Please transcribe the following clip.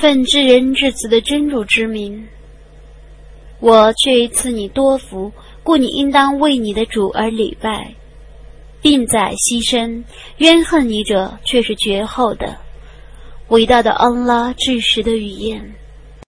奉至人至此的真主之名，我却赐你多福，故你应当为你的主而礼拜，并在牺牲，怨恨你者却是绝后的。伟大的安拉至实的语言。